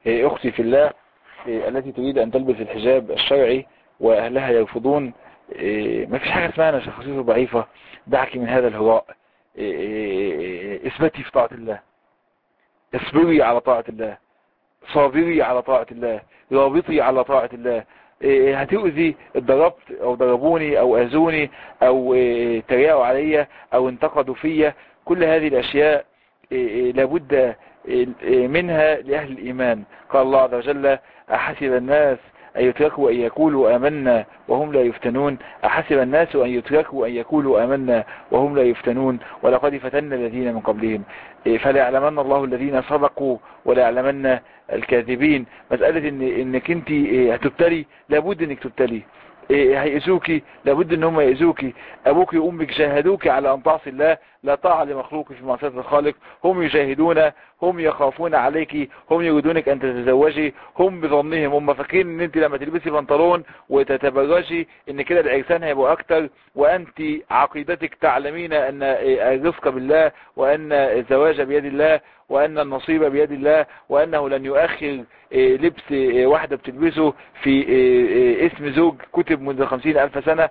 أختي في الله التي تريد أن تلبس الحجاب الشرعي وأهلها يرفضون، ما فيش حاجة اسمها أنا شخصيتي ضعيفة، دعك من هذا الهراء، اثبتي في طاعة الله، اصبري على طاعة الله، صابري على طاعة الله، رابطي على طاعة الله. هتؤذي، اتضربت او ضربوني او اذوني او تريقوا عليا او انتقدوا فيا، كل هذه الاشياء لابد منها لأهل الإيمان. قال الله عز وجل: أحسب الناس أن يتركوا أن يقولوا آمنا وهم لا يفتنون. أحسب الناس أن يتركوا أن يقولوا آمنا وهم لا يفتنون ولقد فتنا الذين من قبلهم فلا يعلمن الله الذين صدقوا ولا يعلمن الكاذبين. مسألة إنك أنت هتبتلي، لابد إنك تبتلي. هيأذوكي، لابد ان هم يأذوكي. ابوك وامك جاهدوك على ان تعصي الله، لا طاعة لمخلوق في معصية الخالق. هم يجاهدون، هم يخافون عليك، هم يريدونك ان تتزوجي، هم بظنهم، هم فاكرين ان انت لما تلبسي بنطلون وتتبرجي ان كده العرسان هيبقوا اكتر، وانت عقيدتك تعلمين ان الرزق بالله، وان الزواج بيد الله، وأن النصيب بيد الله، وأنه لن يؤخر لبس واحدة بتلبسه في اسم زوج كتب منذ 50,000 سنة.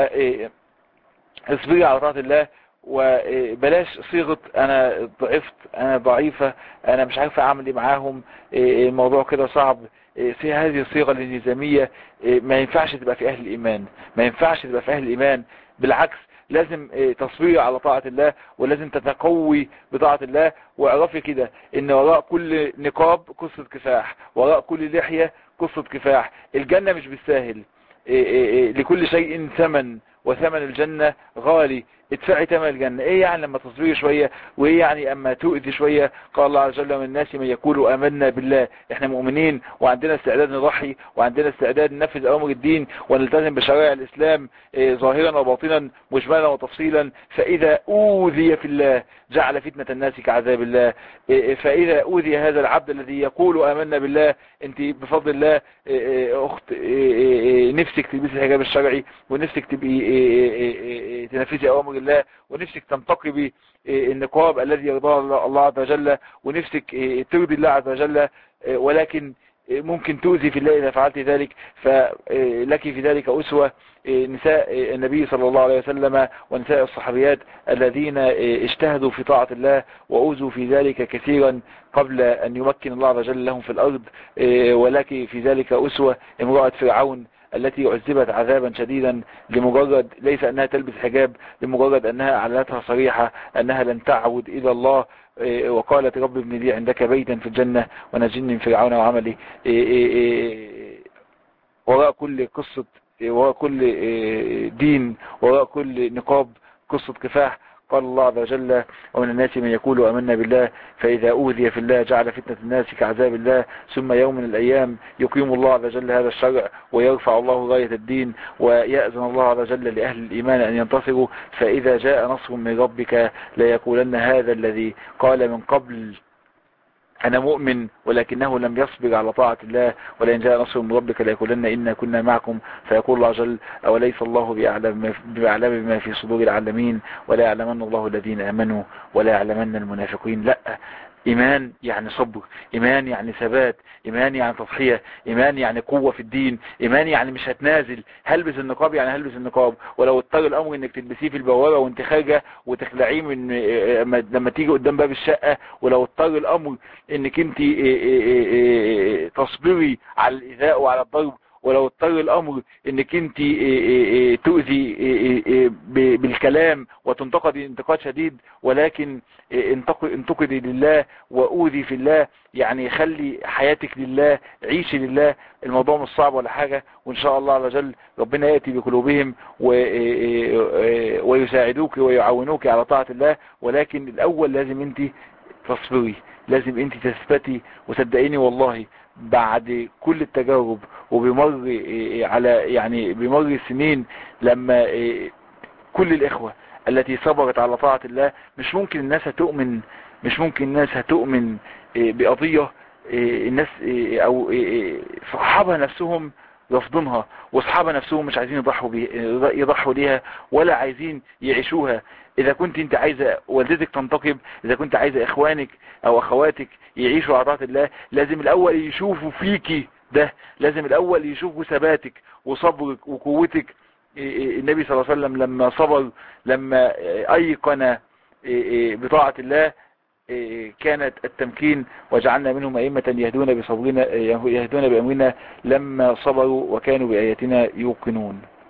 فاصبري على طاعة الله، وبلاش صيغة أنا ضعفت، أنا ضعيفة، أنا مش عارفة أعمل إيه معاهم، الموضوع كده صعب. في هذه الصيغة الانهزامية ما ينفعش تبقى في أهل الإيمان، ما ينفعش تبقى في أهل الإيمان. بالعكس، لازم تصبري على طاعة الله، ولازم تتقوي بطاعة الله. واعرفي كده ان وراء كل نقاب قصة كفاح، وراء كل لحية قصة كفاح. الجنة مش بالساهل، لكل شيء ثمن، وثمن الجنة غالي. ادفعي ثمن الجنة. ايه يعني لما تصبري شوية، وايه يعني اما تؤذي شوية؟ قال الله عز وجل: من الناس من يقول آمنا بالله. احنا مؤمنين وعندنا استعداد نضحي، وعندنا استعداد ننفذ اوامر الدين ونلتزم بشرائع الاسلام ظاهرا وباطنا، مجملا وتفصيلا. فاذا اوذي في الله جعل فتنة الناس كعذاب الله. فاذا اوذي هذا العبد الذي يقول آمنا بالله، انت بفضل الله اخت نفسك تلبسي الحجاب الشرعي، ونفسك تبقي تنفذي اوامر الله، ونفسك تنتقبي النقاب الذي يرضاه الله عز وجل، ونفسك ترضي الله عز وجل، ولكن ممكن تؤذي في الله إذا فعلت ذلك. فلك في ذلك أسوة نساء النبي صلى الله عليه وسلم ونساء الصحابيات الذين اجتهدوا في طاعة الله وأوذوا في ذلك كثيرا قبل أن يمكن الله عز وجل لهم في الأرض. ولك في ذلك أسوة امرأة فرعون التي عذبت عذابا شديدا لمجرد ليس أنها تلبس حجاب، لمجرد أنها أعلنتها صريحة أنها لن تعود إلى الله، وقالت: رب ابن لي عندك بيتا في الجنة ونجني من فرعون وعمله. وراء كل قصة، وراء كل دين، وراء كل نقاب قصة كفاح. قال الله عز وجل: ومن الناس من يقول آمنا بالله فإذا أوذي في الله جعل فتنة الناس كعذاب الله ثم يوم من الأيام يقيم الله عز وجل هذا الشرع ويرفع الله راية الدين، ويأذن الله عز وجل لأهل الإيمان أن ينتصروا. فإذا جاء نصر من ربك ليقولن هذا الذي قال من قبل أنا مؤمن ولكنه لم يصبر على طاعة الله، ولئن جاء نصر من ربك ليقولن إنا كنا معكم. فيقول الله عز وجل: أوليس الله بأعلم بما في صدور العالمين ولا يعلمن الله الذين آمنوا ولا يعلمن المنافقين. لا، إيمان يعني صبر، إيمان يعني ثبات، إيمان يعني تضحية، إيمان يعني قوة في الدين، إيمان يعني مش هتنازل. هلبس النقاب يعني هلبس النقاب، ولو اضطر الأمر إنك تلبسيه في البوابة وانت خارجة وتخلعيه من لما تيجي قدام باب الشقة، ولو اضطر الأمر إنك انت تصبري على الإيذاء وعلى الضرب، ولو اضطر الامر انك انت تؤذي بالكلام وتنتقدي انتقاد شديد، ولكن انتقدي لله واؤذي في الله. يعني خلي حياتك لله، عيشي لله. الموضوع مش صعب ولا حاجة، وان شاء الله عز وجل ربنا يأتي بقلوبهم ويساعدوك ويعاونوك على طاعة الله. ولكن الاول لازم انت تصبري، لازم انت تثبتي. وصدقيني والله بعد كل التجارب وبمر بمر السنين، لما كل الإخوة التي صبرت على طاعة الله، مش ممكن الناس هتؤمن بقضية الناس أو صحابها نفسهم رافضينها، واصحابها نفسهم مش عايزين يضحوا ليها ولا عايزين يعيشوها. اذا كنت انت عايزة والدتك تنتقب، اذا كنت عايزة اخوانك او اخواتك يعيشوا على طاعة الله، لازم الاول يشوفوا فيكي ده، لازم الاول يشوفوا ثباتك وصبرك وقوتك. النبي صلى الله عليه وسلم لما صبر، لما ايقن بطاعة الله، كانت التمكين. وجعلنا منهم أئمة يهدون بأمرنا لما صبروا وكانوا بآياتنا يوقنون.